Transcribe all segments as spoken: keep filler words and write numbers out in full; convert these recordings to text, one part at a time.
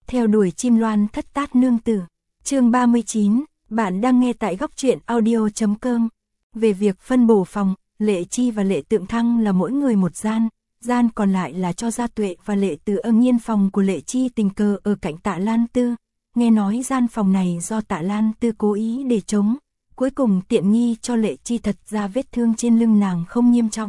Theo đuổi chim loan thất tát nương tử. Chương ba mươi chín, bạn đang nghe tại góc truyện audio chấm com. Về việc phân bổ phòng, Lệ Chi và Lệ Tượng Thăng là mỗi người một gian, gian còn lại là cho Gia Tuệ và Lệ Từ Ân nhiên. Phòng của Lệ Chi tình cờ ở cạnh Tạ Lan Tư, nghe nói gian phòng này do Tạ Lan Tư cố ý để trống, cuối cùng tiện nghi cho Lệ Chi. Thật ra vết thương trên lưng nàng không nghiêm trọng,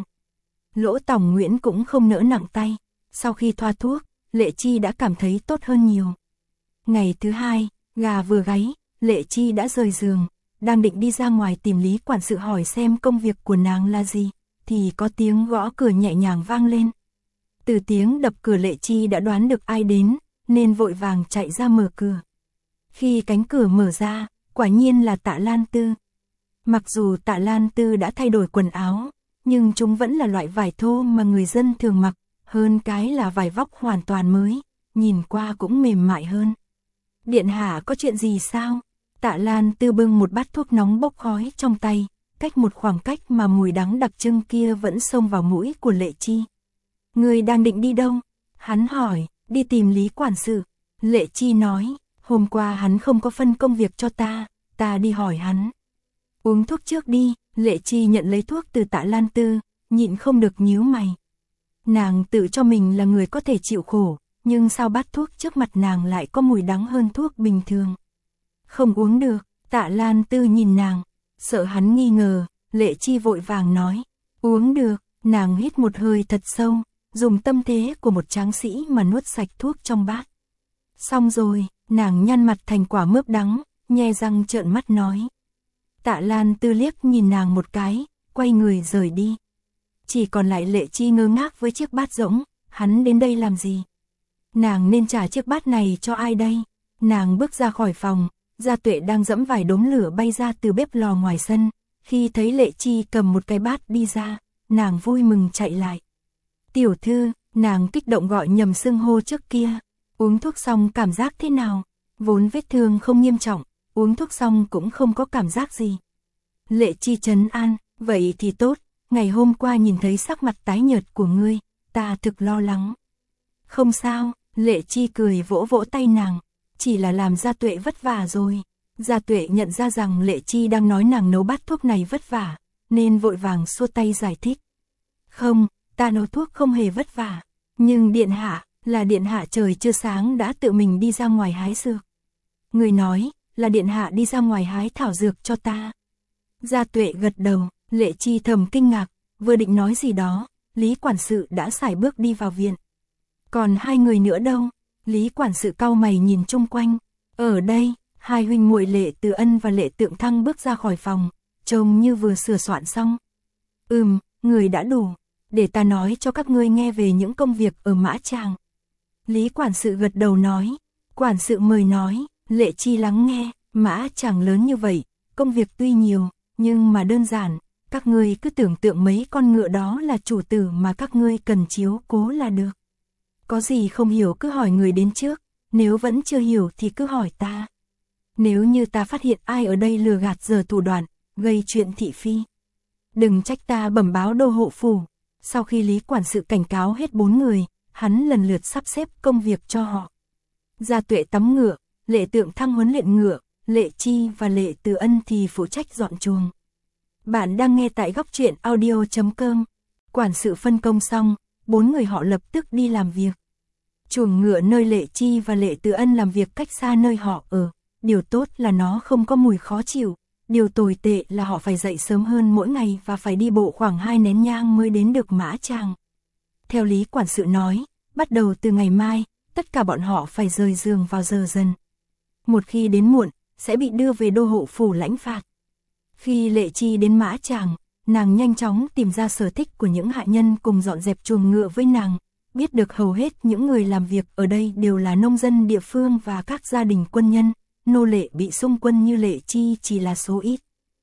Lỗ Tòng Nguyễn cũng không nỡ nặng tay, sau khi thoa thuốc, Lệ Chi đã cảm thấy tốt hơn nhiều. Ngày thứ hai, gà vừa gáy, Lệ Chi đã rời giường, đang định đi ra ngoài tìm Lý quản sự hỏi xem công việc của nàng là gì, thì có tiếng gõ cửa nhẹ nhàng vang lên. Từ tiếng đập cửa Lệ Chi đã đoán được ai đến, nên vội vàng chạy ra mở cửa. Khi cánh cửa mở ra, quả nhiên là Tạ Lan Tư. Mặc dù Tạ Lan Tư đã thay đổi quần áo, nhưng chúng vẫn là loại vải thô mà người dân thường mặc, hơn cái là vải vóc hoàn toàn mới, nhìn qua cũng mềm mại hơn. Điện hạ có chuyện gì sao? Tạ Lan Tư bưng một bát thuốc nóng bốc khói trong tay, cách một khoảng cách mà mùi đắng đặc trưng kia vẫn xông vào mũi của Lệ Chi. Người đang định đi đâu? Hắn hỏi. Đi tìm Lý quản sự. Lệ Chi nói, hôm qua hắn không có phân công việc cho ta, ta đi hỏi hắn. Uống thuốc trước đi. Lệ Chi nhận lấy thuốc từ Tạ Lan Tư, nhịn không được nhíu mày. Nàng tự cho mình là người có thể chịu khổ, nhưng sao bát thuốc trước mặt nàng lại có mùi đắng hơn thuốc bình thường? Không uống được. Tạ Lan Tư nhìn nàng, sợ hắn nghi ngờ, Lệ Chi vội vàng nói, uống được. Nàng hít một hơi thật sâu, dùng tâm thế của một tráng sĩ mà nuốt sạch thuốc trong bát. Xong rồi, nàng nhăn mặt thành quả mướp đắng, nhe răng trợn mắt nói. Tạ Lan Tư liếc nhìn nàng một cái, quay người rời đi. Chỉ còn lại Lệ Chi ngơ ngác với chiếc bát rỗng, hắn đến đây làm gì? Nàng nên trả chiếc bát này cho ai đây? Nàng bước ra khỏi phòng, Gia Tuệ đang dẫm vài đốm lửa bay ra từ bếp lò ngoài sân, khi thấy Lệ Chi cầm một cái bát đi ra, nàng vui mừng chạy lại. Tiểu thư, nàng kích động gọi nhầm xưng hô trước kia. Uống thuốc xong cảm giác thế nào? Vốn vết thương không nghiêm trọng, uống thuốc xong cũng không có cảm giác gì. Lệ Chi trấn an, vậy thì tốt, ngày hôm qua nhìn thấy sắc mặt tái nhợt của ngươi, ta thực lo lắng. Không sao, Lệ Chi cười vỗ vỗ tay nàng, chỉ là làm Gia Tuệ vất vả rồi. Gia Tuệ nhận ra rằng Lệ Chi đang nói nàng nấu bát thuốc này vất vả, nên vội vàng xua tay giải thích. Không, ta nấu thuốc không hề vất vả, nhưng điện hạ, là điện hạ trời chưa sáng đã tự mình đi ra ngoài hái dược. Người nói, là điện hạ đi ra ngoài hái thảo dược cho ta. Gia Tuệ gật đầu, Lệ Chi thầm kinh ngạc, vừa định nói gì đó, Lý quản sự đã sải bước đi vào viện. Còn hai người nữa đâu? Lý quản sự cau mày nhìn chung quanh. Ở đây, hai huynh muội Lệ Từ Ân và Lệ Tượng Thăng bước ra khỏi phòng, trông như vừa sửa soạn xong. Ừm, người đã đủ, để ta nói cho các ngươi nghe về những công việc ở Mã Tràng. Lý quản sự gật đầu nói. Quản sự mời nói. Lệ Chi lắng nghe. Mã Tràng lớn như vậy, công việc tuy nhiều, nhưng mà đơn giản. Các ngươi cứ tưởng tượng mấy con ngựa đó là chủ tử mà các ngươi cần chiếu cố là được. Có gì không hiểu cứ hỏi người đến trước, nếu vẫn chưa hiểu thì cứ hỏi ta. Nếu như ta phát hiện ai ở đây lừa gạt giở thủ đoạn, gây chuyện thị phi, đừng trách ta bẩm báo đô hộ phủ. Sau khi Lý quản sự cảnh cáo hết bốn người, hắn lần lượt sắp xếp công việc cho họ. Gia Tuệ tắm ngựa, Lệ Tượng Thăng huấn luyện ngựa, Lệ Chi và Lệ Từ Ân thì phụ trách dọn chuồng. Bạn đang nghe tại góc truyện audio chấm com. Quản sự phân công xong, bốn người họ lập tức đi làm việc. Chuồng ngựa nơi Lệ Chi và Lệ Từ Ân làm việc cách xa nơi họ ở. Điều tốt là nó không có mùi khó chịu. Điều tồi tệ là họ phải dậy sớm hơn mỗi ngày và phải đi bộ khoảng hai nén nhang mới đến được Mã Tràng. Theo Lý quản sự nói, bắt đầu từ ngày mai, tất cả bọn họ phải rời giường vào giờ dần. Một khi đến muộn, sẽ bị đưa về đô hộ phủ lãnh phạt. Khi Lệ Chi đến Mã Tràng, nàng nhanh chóng tìm ra sở thích của những hạ nhân cùng dọn dẹp chuồng ngựa với nàng. Biết được hầu hết những người làm việc ở đây đều là nông dân địa phương và các gia đình quân nhân. Nô lệ bị xung quân như Lệ Chi chỉ là số ít.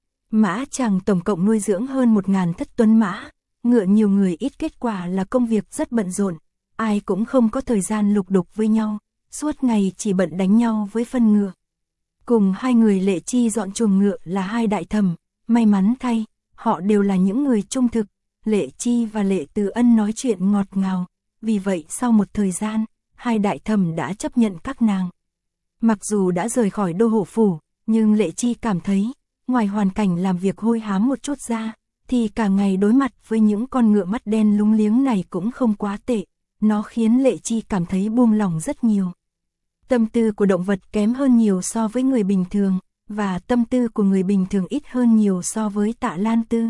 Mã Tràng tổng cộng nuôi dưỡng hơn một ngàn thất tuấn mã, ngựa nhiều người ít, kết quả là công việc rất bận rộn, ai cũng không có thời gian lục đục với nhau, suốt ngày chỉ bận đánh nhau với phân ngựa. Cùng hai người Lệ Chi dọn chuồng ngựa là hai đại thẩm, may mắn thay, họ đều là những người trung thực, Lệ Chi và Lệ Từ Ân nói chuyện ngọt ngào, vì vậy sau một thời gian, hai đại thẩm đã chấp nhận các nàng. Mặc dù đã rời khỏi đô hộ phủ, nhưng Lệ Chi cảm thấy, ngoài hoàn cảnh làm việc hôi hám một chút ra, thì cả ngày đối mặt với những con ngựa mắt đen lúng liếng này cũng không quá tệ, nó khiến Lệ Chi cảm thấy buông lỏng rất nhiều. Tâm tư của động vật kém hơn nhiều so với người bình thường, và tâm tư của người bình thường ít hơn nhiều so với Tạ Lan Tư.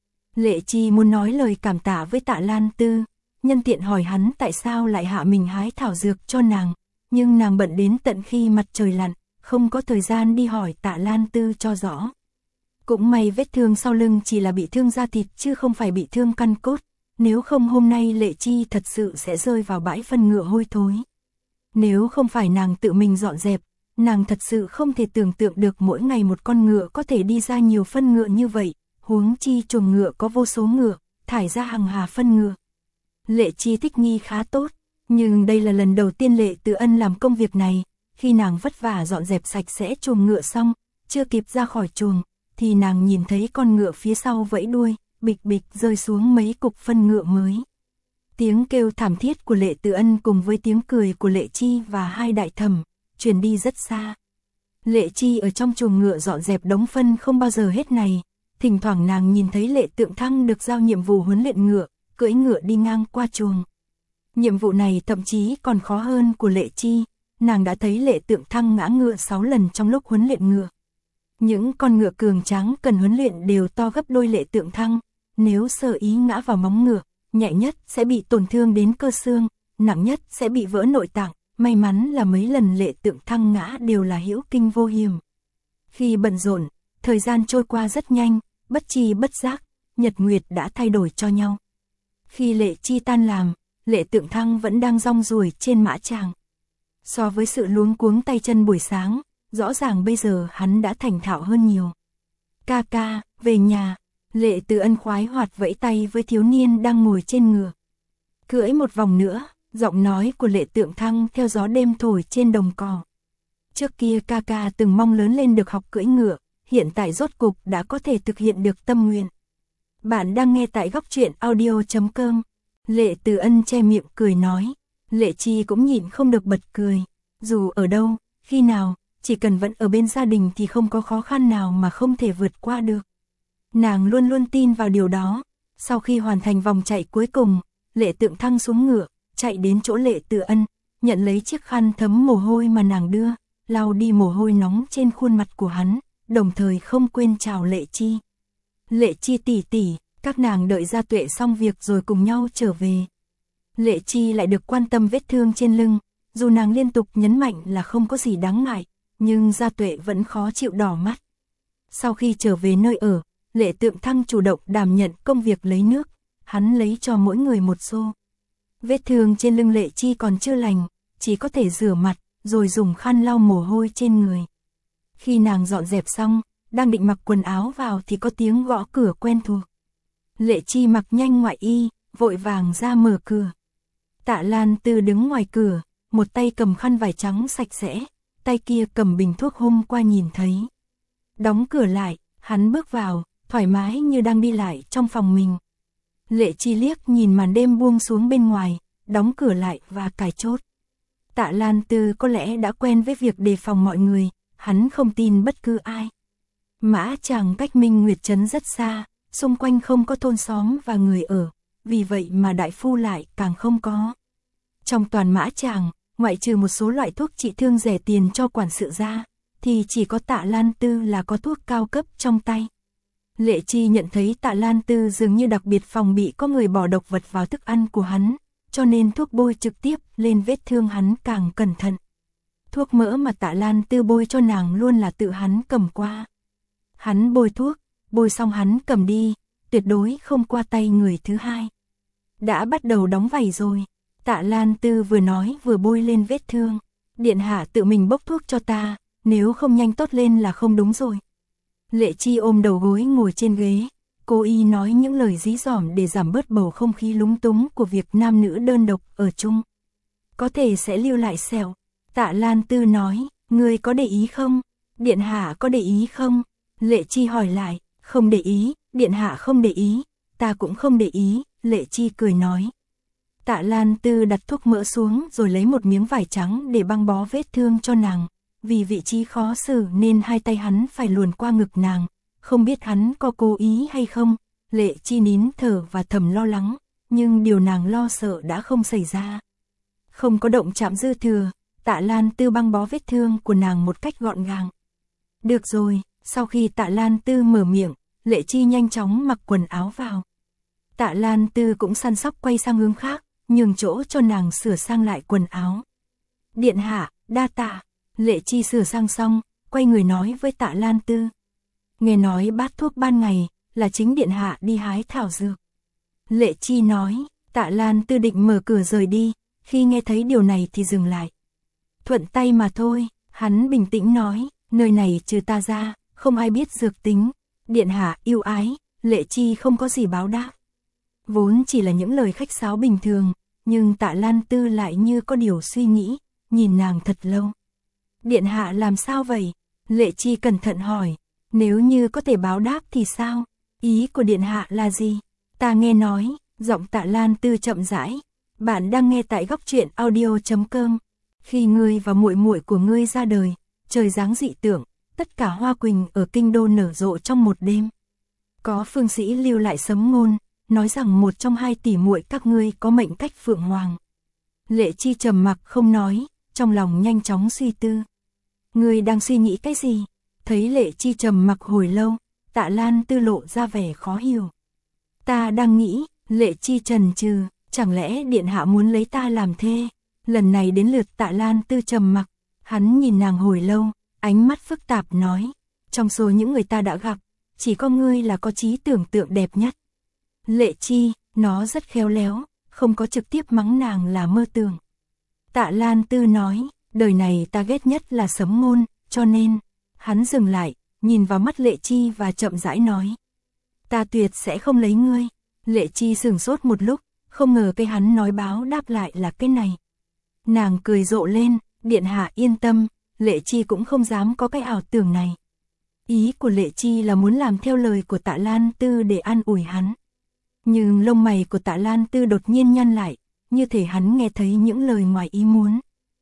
Lệ Chi muốn nói lời cảm tạ với Tạ Lan Tư, nhân tiện hỏi hắn tại sao lại hạ mình hái thảo dược cho nàng, nhưng nàng bận đến tận khi mặt trời lặn, không có thời gian đi hỏi Tạ Lan Tư cho rõ. Cũng may vết thương sau lưng chỉ là bị thương da thịt chứ không phải bị thương căn cốt, nếu không hôm nay Lệ Chi thật sự sẽ rơi vào bãi phân ngựa hôi thối. Nếu không phải nàng tự mình dọn dẹp, nàng thật sự không thể tưởng tượng được mỗi ngày một con ngựa có thể đi ra nhiều phân ngựa như vậy, huống chi chuồng ngựa có vô số ngựa, thải ra hàng hà phân ngựa. Lệ Chi thích nghi khá tốt, nhưng đây là lần đầu tiên Lệ Tự Ân làm công việc này, khi nàng vất vả dọn dẹp sạch sẽ chuồng ngựa xong, chưa kịp ra khỏi chuồng, thì nàng nhìn thấy con ngựa phía sau vẫy đuôi, bịch bịch rơi xuống mấy cục phân ngựa mới. Tiếng kêu thảm thiết của Lệ Tự Ân cùng với tiếng cười của Lệ Chi và hai đại thẩm truyền đi rất xa. Lệ Chi ở trong chuồng ngựa dọn dẹp đống phân không bao giờ hết này, thỉnh thoảng nàng nhìn thấy Lệ Tượng Thăng được giao nhiệm vụ huấn luyện ngựa, cưỡi ngựa đi ngang qua chuồng. Nhiệm vụ này thậm chí còn khó hơn của Lệ Chi, nàng đã thấy Lệ Tượng Thăng ngã ngựa sáu lần trong lúc huấn luyện ngựa. Những con ngựa cường tráng cần huấn luyện đều to gấp đôi Lệ Tượng Thăng, nếu sơ ý ngã vào móng ngựa, nhẹ nhất sẽ bị tổn thương đến cơ xương, nặng nhất sẽ bị vỡ nội tạng, may mắn là mấy lần Lệ Tượng Thăng ngã đều là hữu kinh vô hiểm. Khi bận rộn, thời gian trôi qua rất nhanh, bất chi bất giác, nhật nguyệt đã thay đổi cho nhau. Khi Lệ Chi tan làm, Lệ Tượng Thăng vẫn đang rong ruổi trên mã tràng. So với sự luống cuống tay chân buổi sáng, rõ ràng bây giờ hắn đã thành thạo hơn nhiều. Ca ca, về nhà. Lệ Tự Ân khoái hoạt vẫy tay với thiếu niên đang ngồi trên ngựa. Cưỡi một vòng nữa, giọng nói của Lệ Tượng Thăng theo gió đêm thổi trên đồng cỏ. Trước kia ca ca từng mong lớn lên được học cưỡi ngựa, hiện tại rốt cục đã có thể thực hiện được tâm nguyện. Bạn đang nghe tại góc truyện audio chấm com. Lệ Tự Ân che miệng cười nói. Lệ Chi cũng nhịn không được bật cười. Dù ở đâu, khi nào, chỉ cần vẫn ở bên gia đình thì không có khó khăn nào mà không thể vượt qua được. Nàng luôn luôn tin vào điều đó. Sau khi hoàn thành vòng chạy cuối cùng, Lệ Tượng Thăng xuống ngựa, chạy đến chỗ Lệ Tự Ân, nhận lấy chiếc khăn thấm mồ hôi mà nàng đưa, lau đi mồ hôi nóng trên khuôn mặt của hắn, đồng thời không quên chào Lệ Chi. Lệ Chi tỷ tỷ, các nàng đợi Gia Tuệ xong việc rồi cùng nhau trở về. Lệ Chi lại được quan tâm vết thương trên lưng, dù nàng liên tục nhấn mạnh là không có gì đáng ngại, nhưng Gia Tuệ vẫn khó chịu đỏ mắt. Sau khi trở về nơi ở, Lệ Tượng Thăng chủ động đảm nhận công việc lấy nước, hắn lấy cho mỗi người một xô. Vết thương trên lưng Lệ Chi còn chưa lành, chỉ có thể rửa mặt, rồi dùng khăn lau mồ hôi trên người. Khi nàng dọn dẹp xong, đang định mặc quần áo vào thì có tiếng gõ cửa quen thuộc. Lệ Chi mặc nhanh ngoại y, vội vàng ra mở cửa. Tạ Lan Tư đứng ngoài cửa, một tay cầm khăn vải trắng sạch sẽ, tay kia cầm bình thuốc hôm qua nhìn thấy. Đóng cửa lại, hắn bước vào, thoải mái như đang đi lại trong phòng mình. Lệ Chi liếc nhìn màn đêm buông xuống bên ngoài, đóng cửa lại và cài chốt. Tạ Lan Tư có lẽ đã quen với việc đề phòng mọi người, hắn không tin bất cứ ai. Mã Tràng cách Minh Nguyệt Trấn rất xa, xung quanh không có thôn xóm và người ở, vì vậy mà đại phu lại càng không có. Trong toàn Mã Tràng, ngoại trừ một số loại thuốc trị thương rẻ tiền cho quản sự ra, thì chỉ có Tạ Lan Tư là có thuốc cao cấp trong tay. Lệ Chi nhận thấy Tạ Lan Tư dường như đặc biệt phòng bị có người bỏ độc vật vào thức ăn của hắn, cho nên thuốc bôi trực tiếp lên vết thương hắn càng cẩn thận. Thuốc mỡ mà Tạ Lan Tư bôi cho nàng luôn là tự hắn cầm qua. Hắn bôi thuốc, bôi xong hắn cầm đi, tuyệt đối không qua tay người thứ hai. Đã bắt đầu đóng vảy rồi, Tạ Lan Tư vừa nói vừa bôi lên vết thương. Điện hạ tự mình bốc thuốc cho ta, nếu không nhanh tốt lên là không đúng rồi. Lệ Chi ôm đầu gối ngồi trên ghế, cô y nói những lời dí dỏm để giảm bớt bầu không khí lúng túng của việc nam nữ đơn độc ở chung. Có thể sẽ lưu lại sẹo. Tạ Lan Tư nói, ngươi có để ý không? Điện hạ có để ý không? Lệ Chi hỏi lại, không để ý, điện hạ không để ý, ta cũng không để ý, Lệ Chi cười nói. Tạ Lan Tư đặt thuốc mỡ xuống rồi lấy một miếng vải trắng để băng bó vết thương cho nàng. Vì vị trí khó xử nên hai tay hắn phải luồn qua ngực nàng. Không biết hắn có cố ý hay không, Lệ Chi nín thở và thầm lo lắng. Nhưng điều nàng lo sợ đã không xảy ra. Không có động chạm dư thừa, Tạ Lan Tư băng bó vết thương của nàng một cách gọn gàng. Được rồi, sau khi Tạ Lan Tư mở miệng, Lệ Chi nhanh chóng mặc quần áo vào. Tạ Lan Tư cũng săn sóc quay sang hướng khác, nhường chỗ cho nàng sửa sang lại quần áo. Điện hạ, đa tạ. Lệ Chi sửa sang xong, quay người nói với Tạ Lan Tư. Nghe nói bát thuốc ban ngày, là chính điện hạ đi hái thảo dược. Lệ Chi nói, Tạ Lan Tư định mở cửa rời đi, khi nghe thấy điều này thì dừng lại. Thuận tay mà thôi, hắn bình tĩnh nói, nơi này trừ ta ra, không ai biết dược tính. Điện hạ yêu ái, Lệ Chi không có gì báo đáp. Vốn chỉ là những lời khách sáo bình thường, nhưng Tạ Lan Tư lại như có điều suy nghĩ, nhìn nàng thật lâu. Điện hạ làm sao vậy? Lệ Chi cẩn thận hỏi, nếu như có thể báo đáp thì sao? Ý của điện hạ là gì? Ta nghe nói, giọng Tạ Lan Tư chậm rãi. Bạn đang nghe tại góc truyện audio chấm com. Khi ngươi và muội muội của ngươi ra đời, trời giáng dị tượng, tất cả hoa quỳnh ở kinh đô nở rộ trong một đêm. Có phương sĩ lưu lại sấm ngôn, nói rằng một trong hai tỷ muội các ngươi có mệnh cách phượng hoàng. Lệ Chi trầm mặc không nói, trong lòng nhanh chóng suy tư. Ngươi đang suy nghĩ cái gì? Thấy Lệ Chi trầm mặc hồi lâu, Tạ Lan Tư lộ ra vẻ khó hiểu. Ta đang nghĩ, Lệ Chi chần chừ, chẳng lẽ điện hạ muốn lấy ta làm thê? Lần này đến lượt Tạ Lan Tư trầm mặc, hắn nhìn nàng hồi lâu, ánh mắt phức tạp nói, trong số những người ta đã gặp, chỉ có ngươi là có trí tưởng tượng đẹp nhất. Lệ Chi, nó rất khéo léo, không có trực tiếp mắng nàng là mơ tưởng. Tạ Lan Tư nói, đời này ta ghét nhất là sấm ngôn, cho nên, hắn dừng lại, nhìn vào mắt Lệ Chi và chậm rãi nói. Ta tuyệt sẽ không lấy ngươi. Lệ Chi sửng sốt một lúc, không ngờ cái hắn nói báo đáp lại là cái này. Nàng cười rộ lên, điện hạ yên tâm, Lệ Chi cũng không dám có cái ảo tưởng này. Ý của Lệ Chi là muốn làm theo lời của Tạ Lan Tư để an ủi hắn. Nhưng lông mày của Tạ Lan Tư đột nhiên nhăn lại, như thể hắn nghe thấy những lời ngoài ý muốn.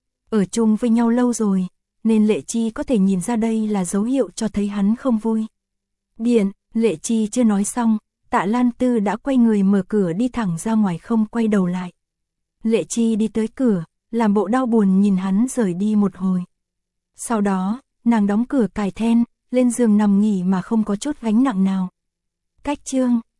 Ở chung với nhau lâu rồi, nên Lệ Chi có thể nhìn ra đây là dấu hiệu cho thấy hắn không vui. Điện, Lệ Chi chưa nói xong, Tạ Lan Tư đã quay người mở cửa đi thẳng ra ngoài không quay đầu lại. Lệ Chi đi tới cửa, làm bộ đau buồn nhìn hắn rời đi một hồi. Sau đó, nàng đóng cửa cài then, lên giường nằm nghỉ mà không có chút gánh nặng nào. Cách chương